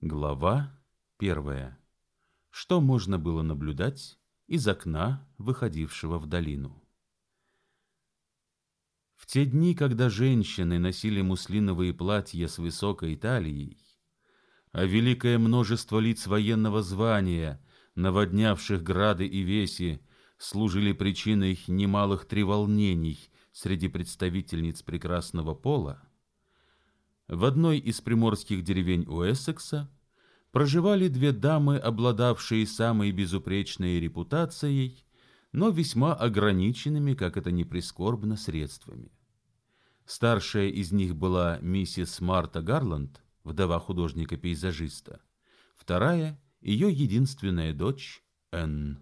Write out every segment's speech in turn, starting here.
Глава 1. Что можно было наблюдать из окна, выходившего в долину? В те дни, когда женщины носили муслиновые платья с высокой талией, а великое множество лиц военного звания, наводнявших грады и веси, служили причиной немалых треволнений среди представительниц прекрасного пола, в одной из приморских деревень Уэссекса проживали две дамы, обладавшие самой безупречной репутацией, но весьма ограниченными, как это ни прискорбно, средствами. Старшая из них была миссис Марта Гарланд, вдова художника-пейзажиста, вторая — ее единственная дочь Энн.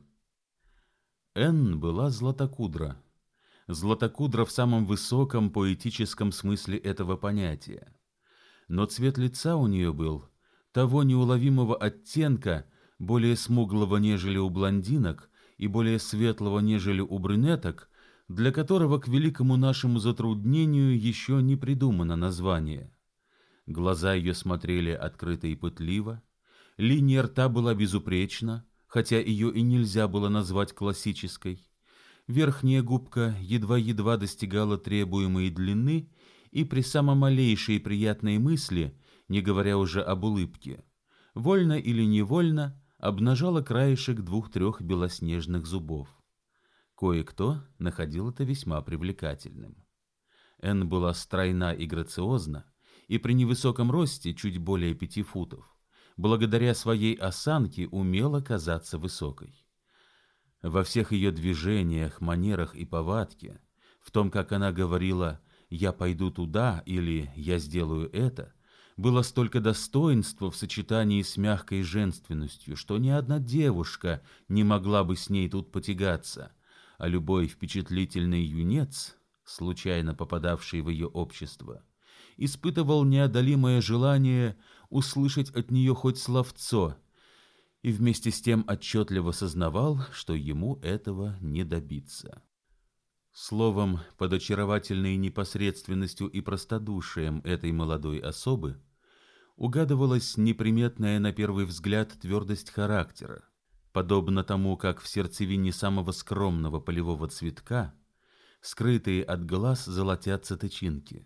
Энн была златокудра. Златокудра в самом высоком поэтическом смысле этого понятия. Но цвет лица у нее был того неуловимого оттенка, более смуглого, нежели у блондинок, и более светлого, нежели у брюнеток, для которого, к великому нашему затруднению, еще не придумано название. Глаза ее смотрели открыто и пытливо, линия рта была безупречна, хотя ее и нельзя было назвать классической. Верхняя губка едва-едва достигала требуемой длины, и при самой малейшей приятной мысли, не говоря уже об улыбке, вольно или невольно обнажала краешек 2-3 белоснежных зубов. Кое-кто находил это весьма привлекательным. Энн была стройна и грациозна, и при невысоком росте, чуть более 5 футов, благодаря своей осанке умела казаться высокой. Во всех ее движениях, манерах и повадке, в том, как она говорила «я пойду туда» или «я сделаю это», было столько достоинства в сочетании с мягкой женственностью, что ни одна девушка не могла бы с ней тут потягаться, а любой впечатлительный юнец, случайно попадавший в ее общество, испытывал неодолимое желание услышать от нее хоть словцо, и вместе с тем отчетливо сознавал, что ему этого не добиться. Словом, под очаровательной непосредственностью и простодушием этой молодой особы угадывалась неприметная на первый взгляд твердость характера, подобно тому, как в сердцевине самого скромного полевого цветка, скрытые от глаз, золотятся тычинки.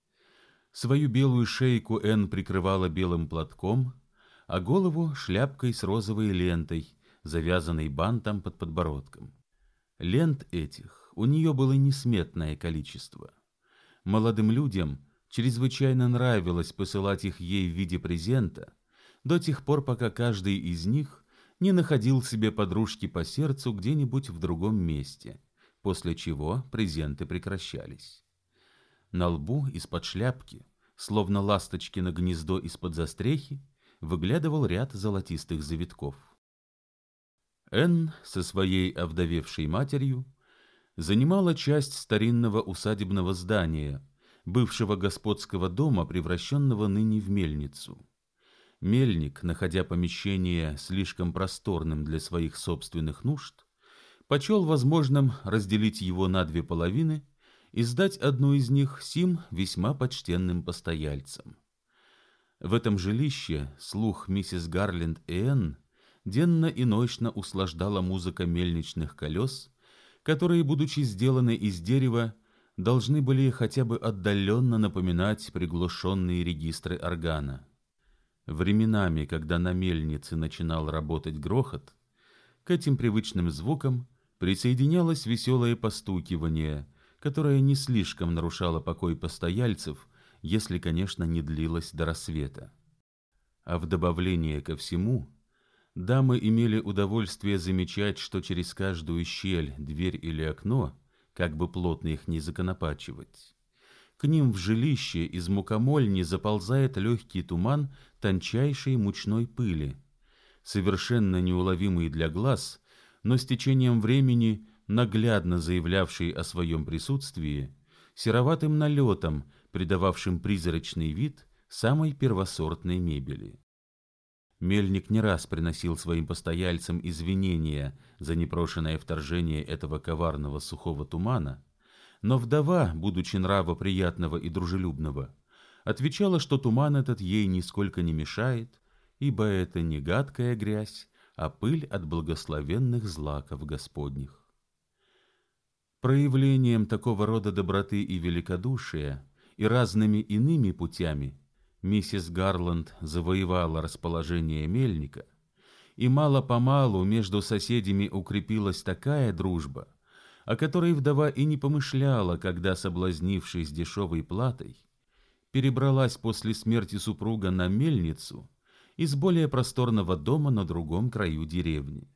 Свою белую шейку Энн прикрывала белым платком, а голову шляпкой с розовой лентой, завязанной бантом под подбородком. Лент этих у нее было несметное количество. Молодым людям чрезвычайно нравилось посылать их ей в виде презента, до тех пор, пока каждый из них не находил себе подружки по сердцу где-нибудь в другом месте, после чего презенты прекращались. На лбу из-под шляпки, словно ласточкино гнездо из-под застрехи, выглядывал ряд золотистых завитков. Энн со своей овдовевшей матерью занимала часть старинного усадебного здания, бывшего господского дома, превращенного ныне в мельницу. Мельник, находя помещение слишком просторным для своих собственных нужд, почел возможным разделить его на 2 половины и сдать одну из них сим весьма почтенным постояльцам. В этом жилище слух миссис Гарленд и Энн денно и ночно услаждала музыка мельничных колес, которые, будучи сделаны из дерева, должны были хотя бы отдаленно напоминать приглушенные регистры органа. Временами, когда на мельнице начинал работать грохот, к этим привычным звукам присоединялось веселое постукивание, которое не слишком нарушало покой постояльцев, если, конечно, не длилось до рассвета. А в добавление ко всему, дамы имели удовольствие замечать, что через каждую щель, дверь или окно, как бы плотно их не законопачивать, к ним в жилище из мукомольни заползает легкий туман тончайшей мучной пыли, совершенно неуловимый для глаз, но с течением времени наглядно заявлявший о своем присутствии, сероватым налетом, придававшим призрачный вид самой первосортной мебели. Мельник не раз приносил своим постояльцам извинения за непрошенное вторжение этого коварного сухого тумана, но вдова, будучи нрава приятного и дружелюбного, отвечала, что туман этот ей нисколько не мешает, ибо это не гадкая грязь, а пыль от благословенных злаков Господних. Проявлением такого рода доброты и великодушия и разными иными путями миссис Гарланд завоевала расположение мельника, и мало-помалу между соседями укрепилась такая дружба, о которой вдова и не помышляла, когда, соблазнившись дешевой платой, перебралась после смерти супруга на мельницу из более просторного дома на другом краю деревни.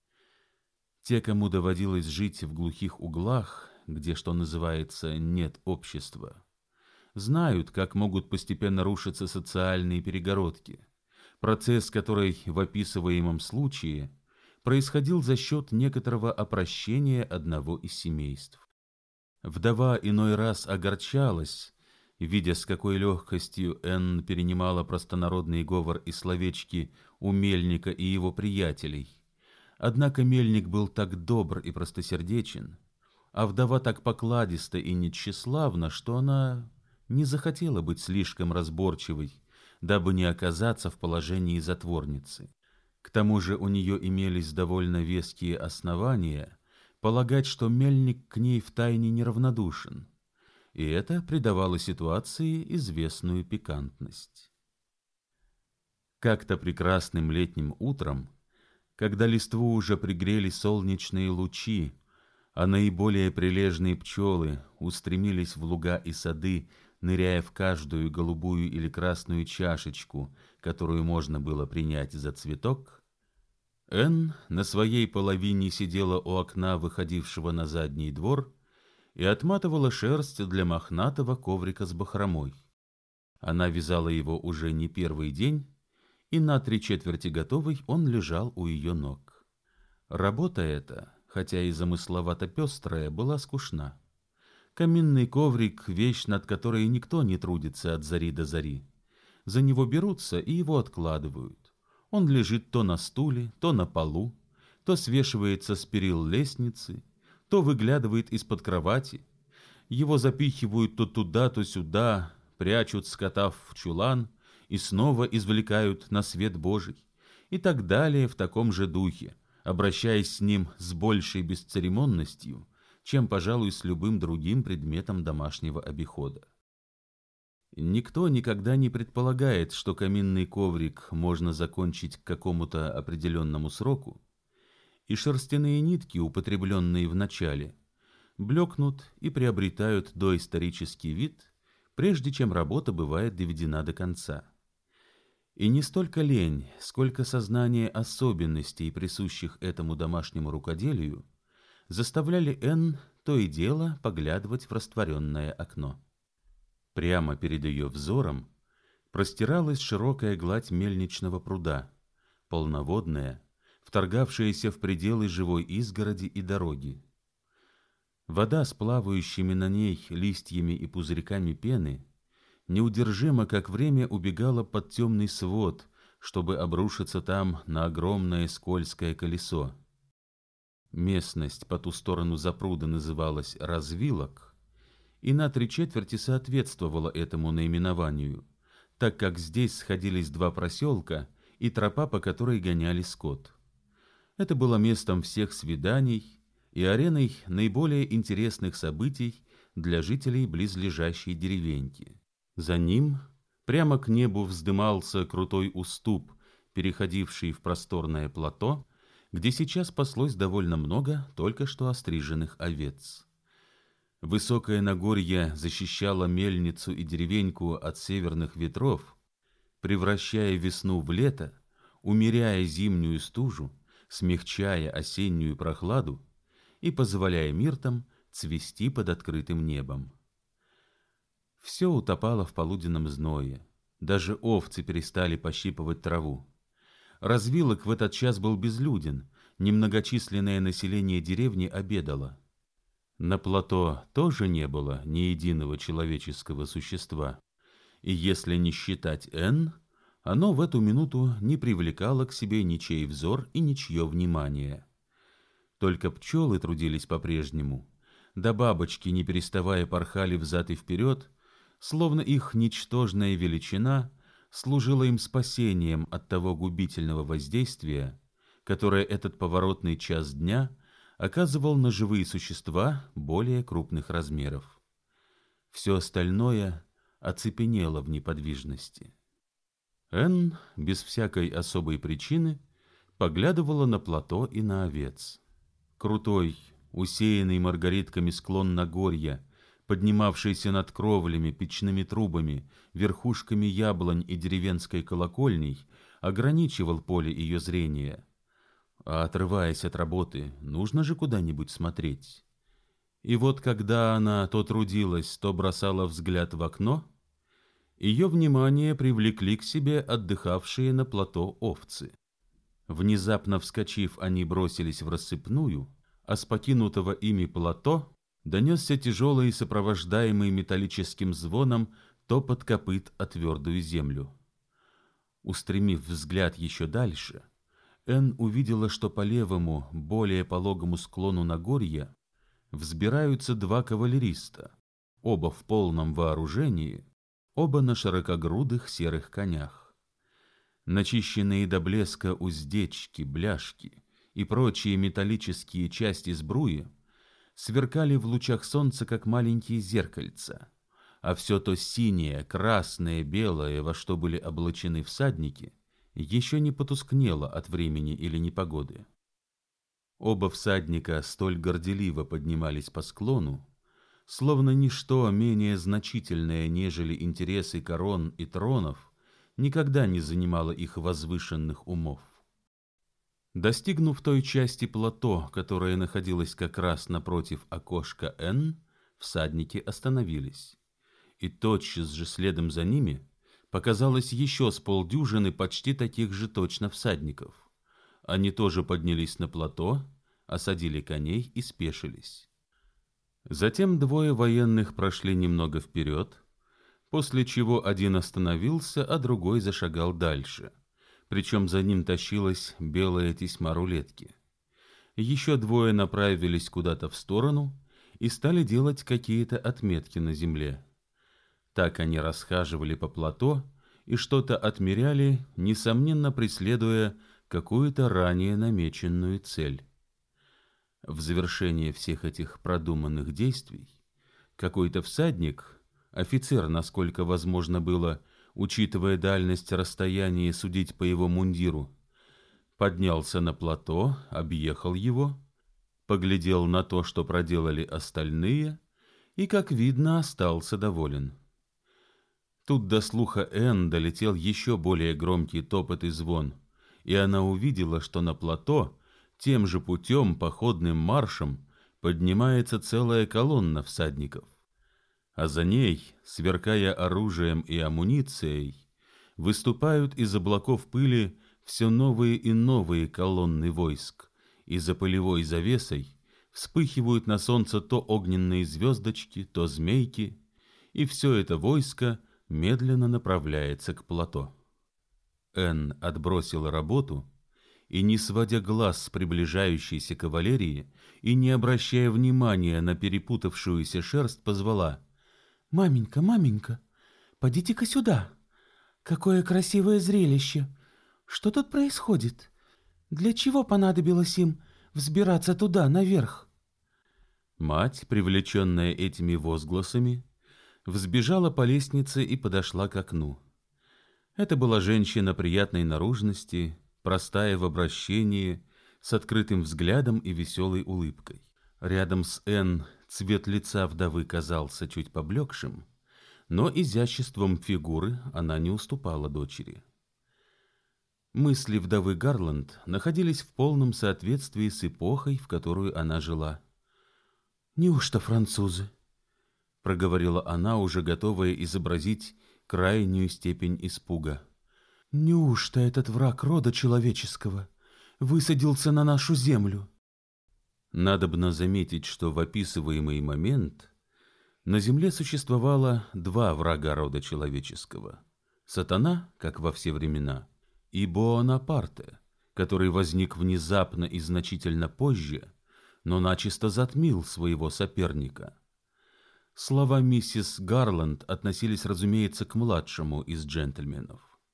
Те, кому доводилось жить в глухих углах, где, что называется, нет общества, знают, как могут постепенно рушиться социальные перегородки, процесс который в описываемом случае происходил за счет некоторого опрощения одного из семейств. Вдова иной раз огорчалась, видя, с какой легкостью Энн перенимала простонародный говор и словечки у мельника и его приятелей. Однако мельник был так добр и простосердечен, а вдова так покладиста и нетщеславна, что она не захотела быть слишком разборчивой, дабы не оказаться в положении затворницы. К тому же у нее имелись довольно веские основания полагать, что мельник к ней втайне неравнодушен, и это придавало ситуации известную пикантность. Как-то прекрасным летним утром, когда листву уже пригрели солнечные лучи, а наиболее прилежные пчелы устремились в луга и сады, ныряя в каждую голубую или красную чашечку, которую можно было принять за цветок, Энн на своей половине сидела у окна, выходившего на задний двор, и отматывала шерсть для мохнатого коврика с бахромой. Она вязала его уже не первый день, и на 3/4 готовый он лежал у ее ног. Работа эта, хотя и замысловато пестрая, была скучна. Каминный коврик — вещь, над которой никто не трудится от зари до зари. За него берутся и его откладывают. Он лежит то на стуле, то на полу, то свешивается с перил лестницы, то выглядывает из-под кровати. Его запихивают то туда, то сюда, прячут, скотав в чулан, и снова извлекают на свет Божий, и так далее в таком же духе, обращаясь с ним с большей бесцеремонностью, чем, пожалуй, с любым другим предметом домашнего обихода. Никто никогда не предполагает, что каминный коврик можно закончить к какому-то определенному сроку, и шерстяные нитки, употребленные в начале, блекнут и приобретают доисторический вид, прежде чем работа бывает доведена до конца. И не столько лень, сколько сознание особенностей, присущих этому домашнему рукоделию, заставляли Энн то и дело поглядывать в растворенное окно. Прямо перед ее взором простиралась широкая гладь мельничного пруда, полноводная, вторгавшаяся в пределы живой изгороди и дороги. Вода с плавающими на ней листьями и пузырьками пены неудержимо, как время, убегала под темный свод, чтобы обрушиться там на огромное скользкое колесо. Местность по ту сторону запруда называлась Развилок, и на 3/4 соответствовала этому наименованию, так как здесь сходились два проселка и тропа, по которой гоняли скот. Это было местом всех свиданий и ареной наиболее интересных событий для жителей близлежащей деревеньки. За ним прямо к небу вздымался крутой уступ, переходивший в просторное плато, где сейчас паслось довольно много только что остриженных овец. Высокое Нагорье защищало мельницу и деревеньку от северных ветров, превращая весну в лето, умеряя зимнюю стужу, смягчая осеннюю прохладу и позволяя миртам цвести под открытым небом. Все утопало в полуденном зное, даже овцы перестали пощипывать траву. Развилок в этот час был безлюден, немногочисленное население деревни обедало. На плато тоже не было ни единого человеческого существа, и если не считать Энн, оно в эту минуту не привлекало к себе ничей взор и ничье внимание. Только пчелы трудились по-прежнему, да бабочки, не переставая, порхали взад и вперед, словно их ничтожная величина служило им спасением от того губительного воздействия, которое этот поворотный час дня оказывал на живые существа более крупных размеров. Все остальное оцепенело в неподвижности. Энн без всякой особой причины поглядывала на плато и на овец. Крутой, усеянный маргаритками склон Нагорья, поднимавшийся над кровлями, печными трубами, верхушками яблонь и деревенской колокольней, ограничивал поле ее зрения. А отрываясь от работы, нужно же куда-нибудь смотреть. И вот когда она то трудилась, то бросала взгляд в окно, ее внимание привлекли к себе отдыхавшие на плато овцы. Внезапно вскочив, они бросились в рассыпную, а с покинутого ими плато донесся тяжелый и сопровождаемый металлическим звоном топот копыт о твердую землю. Устремив взгляд еще дальше, Энн увидела, что по левому, более пологому склону Нагорья взбираются два кавалериста, оба в полном вооружении, оба на широкогрудых серых конях. Начищенные до блеска уздечки, бляшки и прочие металлические части сбруи сверкали в лучах солнца, как маленькие зеркальца, а все то синее, красное, белое, во что были облачены всадники, еще не потускнело от времени или непогоды. Оба всадника столь горделиво поднимались по склону, словно ничто менее значительное, нежели интересы корон и тронов, никогда не занимало их возвышенных умов. Достигнув той части плато, которая находилась как раз напротив окошка Энн, всадники остановились, и тотчас же следом за ними показалось еще с полдюжины почти таких же точно всадников. Они тоже поднялись на плато, осадили коней и спешились. Затем двое военных прошли немного вперед, после чего один остановился, а другой зашагал дальше, причем за ним тащилась белая тесьма рулетки. Еще двое направились куда-то в сторону и стали делать какие-то отметки на земле. Так они расхаживали по плато и что-то отмеряли, несомненно преследуя какую-то ранее намеченную цель. В завершение всех этих продуманных действий какой-то всадник, офицер, насколько возможно было, учитывая дальность расстояния и судить по его мундиру, поднялся на плато, объехал его, поглядел на то, что проделали остальные, и, как видно, остался доволен. Тут до слуха Энн долетел еще более громкий топот и звон, и она увидела, что на плато тем же путем, походным маршем, поднимается целая колонна всадников, а за ней, сверкая оружием и амуницией, выступают из облаков пыли все новые и новые колонны войск, и за пылевой завесой вспыхивают на солнце то огненные звездочки, то змейки, и все это войско медленно направляется к плато. Энн отбросила работу и, не сводя глаз с приближающейся кавалерии и не обращая внимания на перепутавшуюся шерсть, позвала: «Маменька, маменька, подите-ка сюда! Какое красивое зрелище! Что тут происходит? Для чего понадобилось им взбираться туда, наверх?» Мать, привлеченная этими возгласами, взбежала по лестнице и подошла к окну. Это была женщина приятной наружности, простая в обращении, с открытым взглядом и веселой улыбкой. Рядом с Энн цвет лица вдовы казался чуть поблекшим, но изяществом фигуры она не уступала дочери. Мысли вдовы Гарланд находились в полном соответствии с эпохой, в которую она жила. «Неужто французы?» — проговорила она, уже готовая изобразить крайнюю степень испуга. «Неужто этот враг рода человеческого высадился на нашу землю?» Надобно заметить, что в описываемый момент на земле существовало два врага рода человеческого: сатана, как во все времена, и Буонапарте, который возник внезапно и значительно позже, но начисто затмил своего соперника. Слова миссис Гарланд относились, разумеется, к младшему из джентльменов.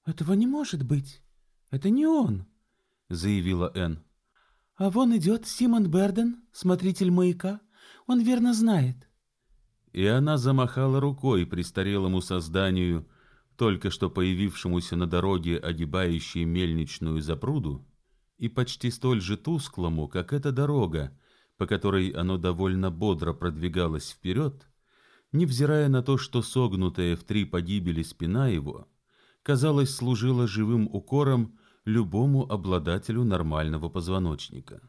«Этого не может быть. Это не он», — заявила Энн. «А вон идет Симон Берден, смотритель маяка. Он верно знает». И она замахала рукой престарелому созданию, только что появившемуся на дороге, огибающей мельничную запруду, и почти столь же тусклому, как эта дорога, по которой оно довольно бодро продвигалось вперед, невзирая на то, что согнутая в 3 погибели спина его, казалось, служила живым укором любому обладателю нормального позвоночника.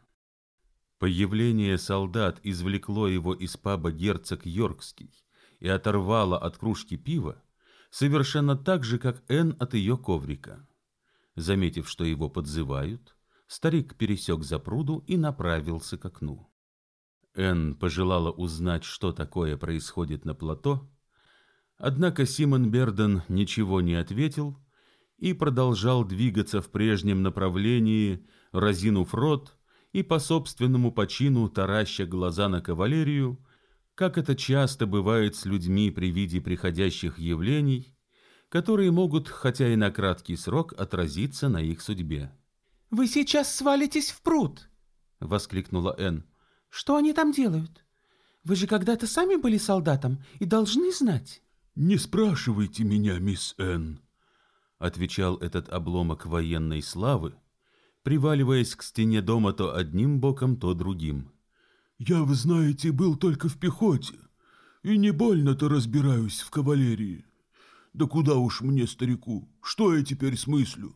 Появление солдат извлекло его из паба «Герцог Йоркский» и оторвало от кружки пива, совершенно так же, как Энн от ее коврика. Заметив, что его подзывают, старик пересек запруду и направился к окну. Энн пожелала узнать, что такое происходит на плато, однако Симон Берден ничего не ответил и продолжал двигаться в прежнем направлении, разинув рот и по собственному почину тараща глаза на кавалерию, как это часто бывает с людьми при виде приходящих явлений, которые могут, хотя и на краткий срок, отразиться на их судьбе. «Вы сейчас свалитесь в пруд!» — воскликнула Энн. «Что они там делают? Вы же когда-то сами были солдатом и должны знать». «Не спрашивайте меня, мисс Энн», — отвечал этот обломок военной славы, приваливаясь к стене дома то одним боком, то другим. «Я, вы знаете, был только в пехоте, и не больно-то разбираюсь в кавалерии. Да куда уж мне, старику, что я теперь смыслю?»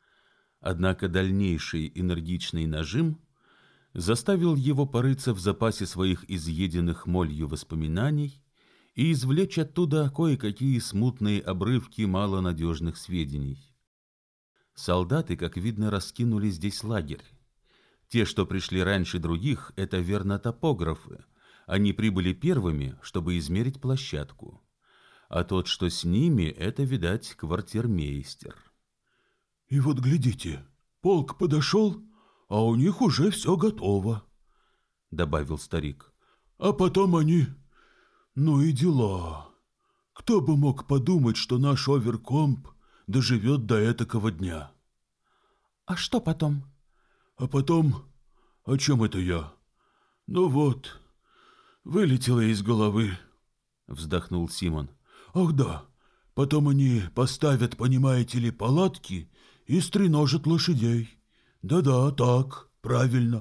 Однако дальнейший энергичный нажим заставил его порыться в запасе своих изъеденных молью воспоминаний и извлечь оттуда кое-какие смутные обрывки малонадежных сведений. Солдаты, как видно, раскинули здесь лагерь. Те, что пришли раньше других, это верно топографы. Они прибыли первыми, чтобы измерить площадку. А тот, что с ними, это, видать, квартирмейстер. «И вот глядите, полк подошел, а у них уже все готово», — добавил старик. «А потом они... Ну и дела. Кто бы мог подумать, что наш оверкомп доживет до этакого дня?» «А что потом?» «А потом... О чем это я? Ну вот, вылетело из головы», — вздохнул Симон. «Ах да, потом они поставят, понимаете ли, палатки и стреножат лошадей. Да-да, так, правильно».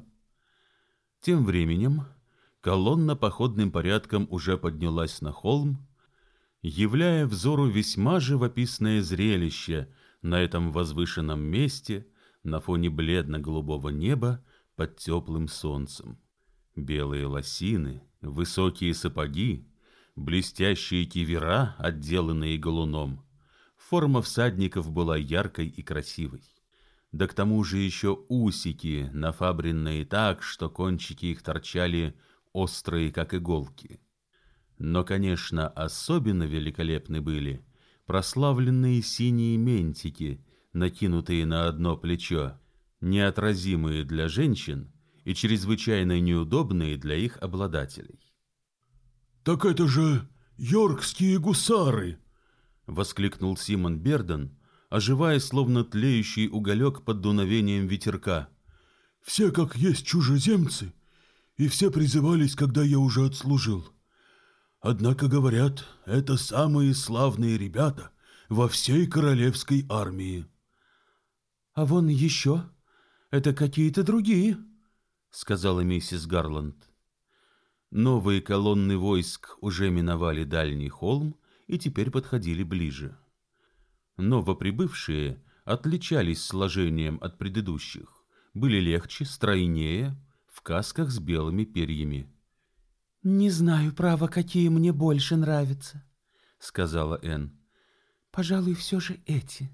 Тем временем колонна походным порядком уже поднялась на холм, являя взору весьма живописное зрелище на этом возвышенном месте на фоне бледно-голубого неба под теплым солнцем. Белые лосины, высокие сапоги, блестящие кивера, отделанные галуном. Форма всадников была яркой и красивой. Да к тому же еще усики, нафабренные так, что кончики их торчали острые, как иголки. Но, конечно, особенно великолепны были прославленные синие ментики, накинутые на одно плечо, неотразимые для женщин и чрезвычайно неудобные для их обладателей. «Так это же йоркские гусары!» — воскликнул Симон Берден, оживая, словно тлеющий уголек под дуновением ветерка. «Все как есть чужеземцы, и все призывались, когда я уже отслужил. Однако, говорят, это самые славные ребята во всей королевской армии». «А вон еще, это какие-то другие», — сказала миссис Гарланд. Новые колонны войск уже миновали дальний холм и теперь подходили ближе. Новоприбывшие отличались сложением от предыдущих, были легче, стройнее, в касках с белыми перьями. «Не знаю, право, какие мне больше нравятся», — сказала Энн. «Пожалуй, все же эти».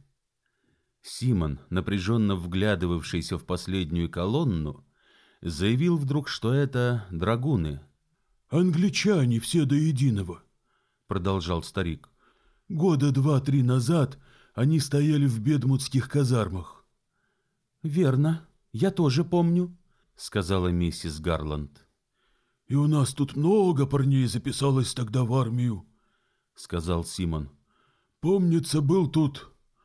Симон, напряженно вглядывавшийся в последнюю колонну, заявил вдруг, что это драгуны. «Англичане все до единого», — продолжал старик. «Года 2-3 назад они стояли в бедмутских казармах». «Верно, я тоже помню», — сказала миссис Гарланд. «И у нас тут много парней записалось тогда в армию», — сказал Симон. «Помнится, был тут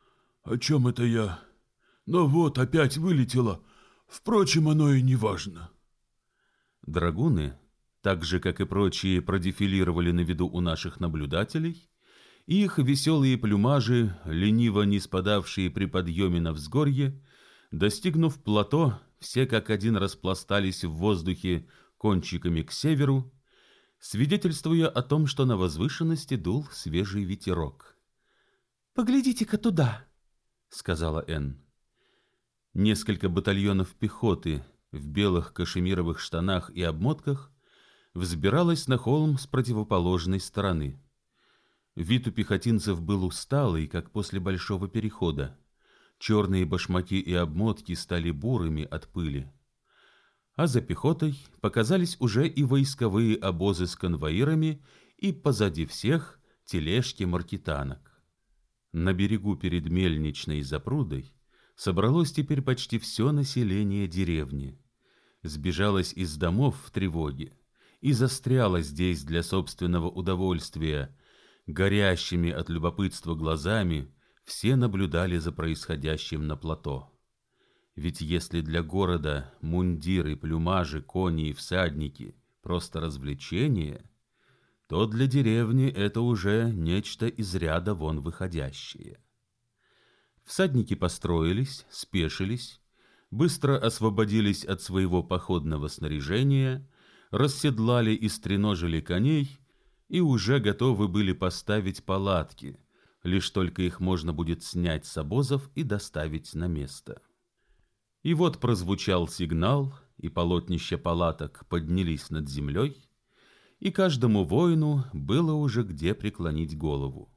о чем это я? Но вот опять вылетело. Впрочем, оно и не важно. Драгуны, так же, как и прочие, продефилировали на виду у наших наблюдателей, и их веселые плюмажи, лениво не спадавшие при подъеме на взгорье, достигнув плато, все как один распластались в воздухе кончиками к северу, свидетельствуя о том, что на возвышенности дул свежий ветерок. «Поглядите-ка туда», — сказала Энн. Несколько батальонов пехоты в белых кашемировых штанах и обмотках взбиралось на холм с противоположной стороны. Вид у пехотинцев был усталый, как после большого перехода. Черные башмаки и обмотки стали бурыми от пыли. А за пехотой показались уже и войсковые обозы с конвоирами, и позади всех тележки маркетанок. На берегу перед мельничной запрудой собралось теперь почти все население деревни. Сбежалось из домов в тревоге и застряло здесь для собственного удовольствия. Горящими от любопытства глазами все наблюдали за происходящим на плато. Ведь если для города мундиры, плюмажи, кони и всадники — просто развлечение, то для деревни это уже нечто из ряда вон выходящее. Всадники построились, спешились, быстро освободились от своего походного снаряжения, расседлали и стреножили коней и уже готовы были поставить палатки, лишь только их можно будет снять с обозов и доставить на место. И вот прозвучал сигнал, и полотнища палаток поднялись над землей, и каждому воину было уже где преклонить голову.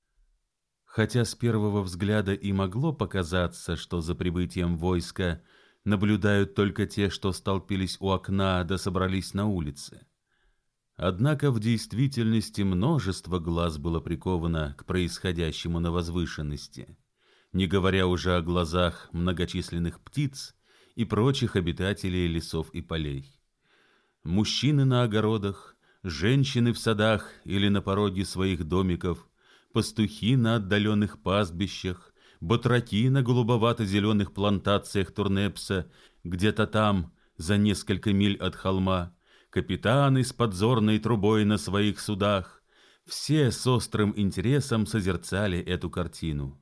Хотя с первого взгляда и могло показаться, что за прибытием войска наблюдают только те, что столпились у окна да собрались на улице. Однако в действительности множество глаз было приковано к происходящему на возвышенности, не говоря уже о глазах многочисленных птиц и прочих обитателей лесов и полей. Мужчины на огородах, женщины в садах или на пороге своих домиков, пастухи на отдаленных пастбищах, батраки на голубовато-зеленых плантациях турнепса, где-то там, за несколько миль от холма, капитаны с подзорной трубой на своих судах, все с острым интересом созерцали эту картину.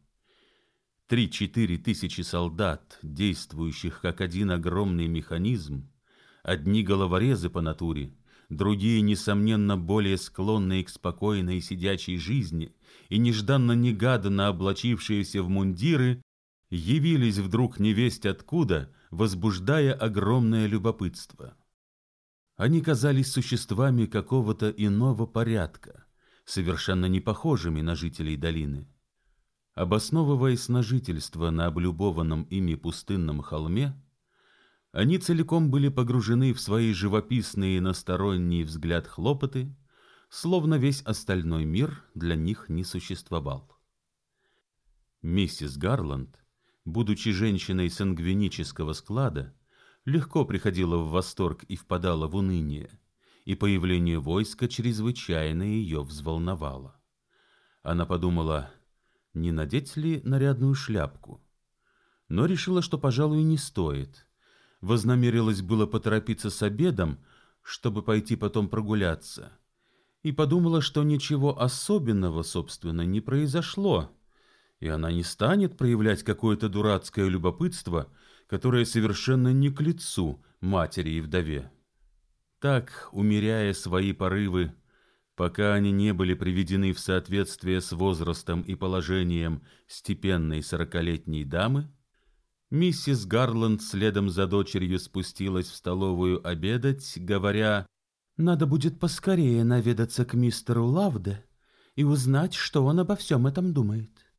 3-4 тысячи солдат, действующих как один огромный механизм, одни головорезы по натуре, другие, несомненно, более склонные к спокойной сидячей жизни и нежданно-негаданно облачившиеся в мундиры, явились вдруг невесть откуда, возбуждая огромное любопытство. Они казались существами какого-то иного порядка, совершенно не похожими на жителей долины. Обосновываясь на жительство на облюбованном ими пустынном холме, они целиком были погружены в свои живописные на сторонний взгляд хлопоты, словно весь остальной мир для них не существовал. Миссис Гарланд, будучи женщиной сангвинического склада, легко приходила в восторг и впадала в уныние, и появление войска чрезвычайно ее взволновало. Она подумала, не надеть ли нарядную шляпку, но решила, что, пожалуй, не стоит. Вознамерилась было поторопиться с обедом, чтобы пойти потом прогуляться, и подумала, что ничего особенного, собственно, не произошло, и она не станет проявлять какое-то дурацкое любопытство, которое совершенно не к лицу матери и вдове. Так, умеряя свои порывы, пока они не были приведены в соответствие с возрастом и положением степенной 40-летней дамы, миссис Гарланд следом за дочерью спустилась в столовую обедать, говоря: «Надо будет поскорее наведаться к мистеру Лавде и узнать, что он обо всем этом думает».